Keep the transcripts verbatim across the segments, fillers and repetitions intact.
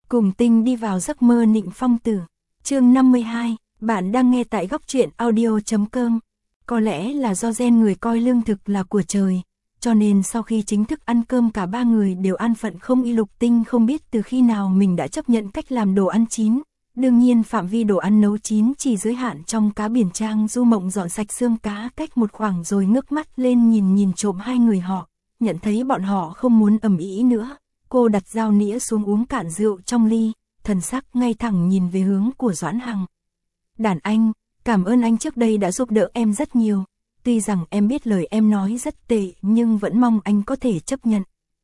Cùng Tinh đi vào giấc mơ Nịnh Phong Tử. Chương năm mươi hai, bạn đang nghe tại góc truyện audio chấm com. Có lẽ là do gen người coi lương thực là của trời, cho nên sau khi chính thức ăn cơm cả ba người đều an phận không y. Lục Tinh không biết từ khi nào mình đã chấp nhận cách làm đồ ăn chín. Đương nhiên phạm vi đồ ăn nấu chín chỉ giới hạn trong cá biển. Trang Du Mộng dọn sạch xương cá cách một khoảng rồi ngước mắt lên nhìn nhìn trộm hai người họ, nhận thấy bọn họ không muốn ầm ĩ nữa. Cô đặt dao nĩa xuống uống cạn rượu trong ly, thần sắc ngay thẳng nhìn về hướng của Doãn Hằng. Đàn anh, cảm ơn anh trước đây đã giúp đỡ em rất nhiều. Tuy rằng em biết lời em nói rất tệ nhưng vẫn mong anh có thể chấp nhận.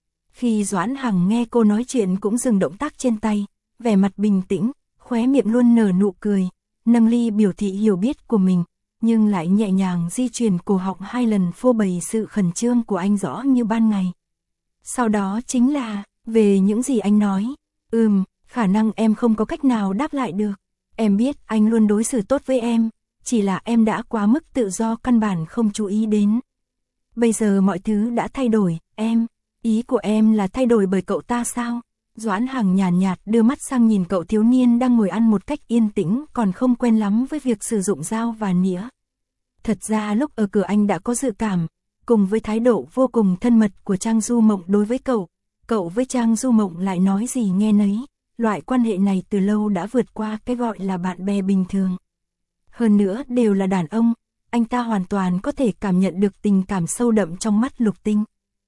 Khi Doãn Hằng nghe cô nói chuyện cũng dừng động tác trên tay, vẻ mặt bình tĩnh, khóe miệng luôn nở nụ cười, nâng ly biểu thị hiểu biết của mình, nhưng lại nhẹ nhàng di chuyển cổ họng hai lần phô bày sự khẩn trương của anh rõ như ban ngày. Sau đó chính là, về những gì anh nói, ừm, khả năng em không có cách nào đáp lại được. Em biết anh luôn đối xử tốt với em, chỉ là em đã quá mức tự do căn bản không chú ý đến. Bây giờ mọi thứ đã thay đổi, em, ý của em là thay đổi bởi cậu ta sao? Doãn Hằng nhàn nhạt, nhạt đưa mắt sang nhìn cậu thiếu niên đang ngồi ăn một cách yên tĩnh, còn không quen lắm với việc sử dụng dao và nĩa. Thật ra lúc ở cửa anh đã có dự cảm, cùng với thái độ vô cùng thân mật của Trang Du Mộng đối với cậu, cậu với Trang Du Mộng lại nói gì nghe nấy, loại quan hệ này từ lâu đã vượt qua cái gọi là bạn bè bình thường. Hơn nữa đều là đàn ông, anh ta hoàn toàn có thể cảm nhận được tình cảm sâu đậm trong mắt Lục Tinh.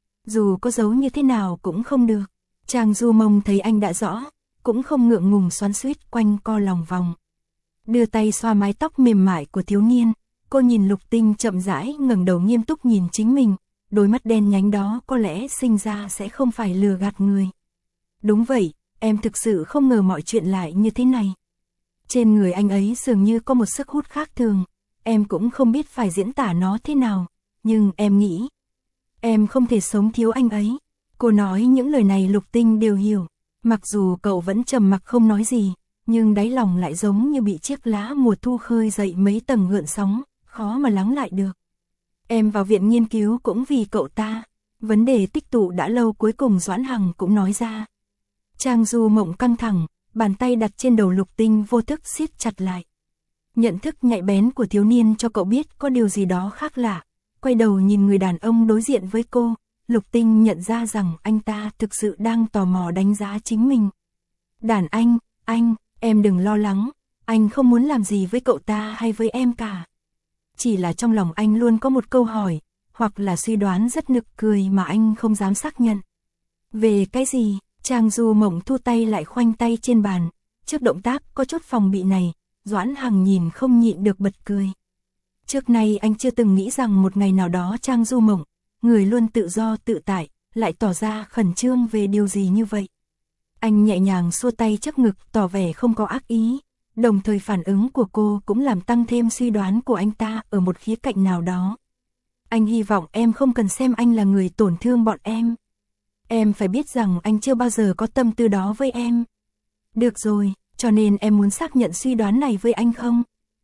Dù có giấu như thế nào cũng không được. Trang Du Mộng thấy anh đã rõ, cũng không ngượng ngùng xoắn xuýt quanh co lòng vòng. Đưa tay xoa mái tóc mềm mại của thiếu niên, cô nhìn Lục Tinh chậm rãi ngẩng đầu nghiêm túc nhìn chính mình, đôi mắt đen nhánh đó có lẽ sinh ra sẽ không phải lừa gạt người. Đúng vậy, em thực sự không ngờ mọi chuyện lại như thế này. Trên người anh ấy dường như có một sức hút khác thường, em cũng không biết phải diễn tả nó thế nào, nhưng em nghĩ, em không thể sống thiếu anh ấy. Cô nói những lời này Lục Tinh đều hiểu, mặc dù cậu vẫn trầm mặc không nói gì, nhưng đáy lòng lại giống như bị chiếc lá mùa thu khơi dậy mấy tầng gợn sóng, khó mà lắng lại được. Em vào viện nghiên cứu cũng vì cậu ta, vấn đề tích tụ đã lâu cuối cùng Doãn Hằng cũng nói ra. Trang Du Mộng căng thẳng, bàn tay đặt trên đầu Lục Tinh vô thức siết chặt lại. Nhận thức nhạy bén của thiếu niên cho cậu biết có điều gì đó khác lạ, quay đầu nhìn người đàn ông đối diện với cô. Lục Tinh nhận ra rằng anh ta thực sự đang tò mò đánh giá chính mình. Đàn anh, anh, em đừng lo lắng, anh không muốn làm gì với cậu ta hay với em cả. Chỉ là trong lòng anh luôn có một câu hỏi, hoặc là suy đoán rất nực cười mà anh không dám xác nhận. Về cái gì? Trang Du Mộng thu tay lại khoanh tay trên bàn, trước động tác có chút phòng bị này, Doãn Hằng nhìn không nhịn được bật cười. Trước nay anh chưa từng nghĩ rằng một ngày nào đó Trang Du Mộng, người luôn tự do tự tại, lại tỏ ra khẩn trương về điều gì như vậy. Anh nhẹ nhàng xua tay trước ngực tỏ vẻ không có ác ý, đồng thời phản ứng của cô cũng làm tăng thêm suy đoán của anh ta ở một khía cạnh nào đó. Anh hy vọng em không cần xem anh là người tổn thương bọn em. Em phải biết rằng anh chưa bao giờ có tâm tư đó với em. Được rồi, cho nên em muốn xác nhận suy đoán này với anh không?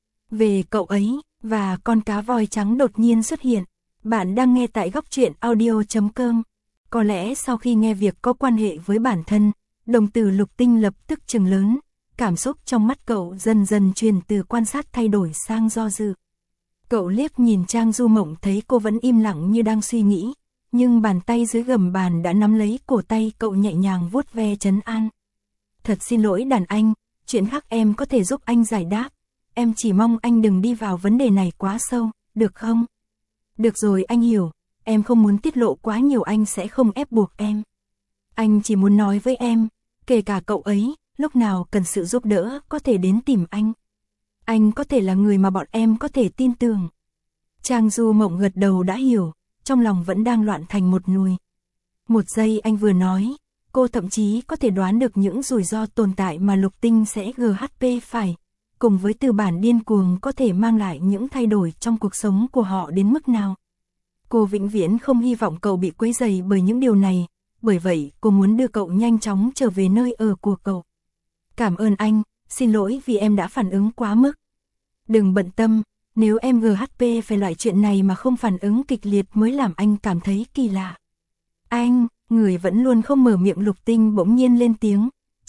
Về cậu ấy, và con cá voi trắng đột nhiên xuất hiện. Bạn đang nghe tại góc truyện audio chấm com. Có lẽ sau khi nghe việc có quan hệ với bản thân, đồng tử Lục Tinh lập tức trừng lớn, cảm xúc trong mắt cậu dần dần chuyển từ quan sát thay đổi sang do dự. Cậu liếc nhìn Trang Du Mộng thấy cô vẫn im lặng như đang suy nghĩ, nhưng bàn tay dưới gầm bàn đã nắm lấy cổ tay cậu nhẹ nhàng vuốt ve trấn an. Thật xin lỗi đàn anh, chuyện khác em có thể giúp anh giải đáp, em chỉ mong anh đừng đi vào vấn đề này quá sâu, được không? Được rồi anh hiểu, em không muốn tiết lộ quá nhiều, anh sẽ không ép buộc em. Anh chỉ muốn nói với em, kể cả cậu ấy, lúc nào cần sự giúp đỡ có thể đến tìm anh. Anh có thể là người mà bọn em có thể tin tưởng. Trang Du Mộng gật đầu đã hiểu, trong lòng vẫn đang loạn thành một nùi. Một giây anh vừa nói, cô thậm chí có thể đoán được những rủi ro tồn tại mà Lục Tinh sẽ giê hát pê phải, cùng với từ bản điên cuồng có thể mang lại những thay đổi trong cuộc sống của họ đến mức nào. Cô vĩnh viễn không hy vọng cậu bị quấy rầy bởi những điều này, bởi vậy cô muốn đưa cậu nhanh chóng trở về nơi ở của cậu. Cảm ơn anh, xin lỗi vì em đã phản ứng quá mức. Đừng bận tâm, nếu em giê hát pê phải loại chuyện này mà không phản ứng kịch liệt mới làm anh cảm thấy kỳ lạ. Anh, người vẫn luôn không mở miệng Lục Tinh bỗng nhiên lên tiếng,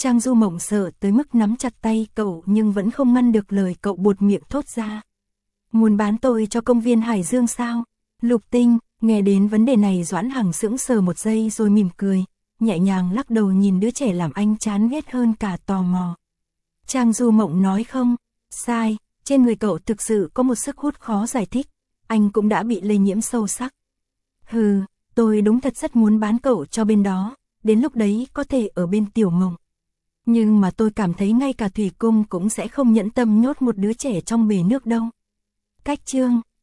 Trang Du Mộng sợ tới mức nắm chặt tay cậu nhưng vẫn không ngăn được lời cậu buột miệng thốt ra. Muốn bán tôi cho công viên Hải Dương sao? Lục Tinh, nghe đến vấn đề này Doãn Hằng sững sờ một giây rồi mỉm cười, nhẹ nhàng lắc đầu nhìn đứa trẻ làm anh chán ghét hơn cả tò mò. Trang Du Mộng nói không, sai, trên người cậu thực sự có một sức hút khó giải thích, anh cũng đã bị lây nhiễm sâu sắc. Hừ, tôi đúng thật rất muốn bán cậu cho bên đó, đến lúc đấy có thể ở bên Tiểu Mộng. Nhưng mà tôi cảm thấy ngay cả Thủy Cung cũng sẽ không nhẫn tâm nhốt một đứa trẻ trong bể nước đâu. Cách chương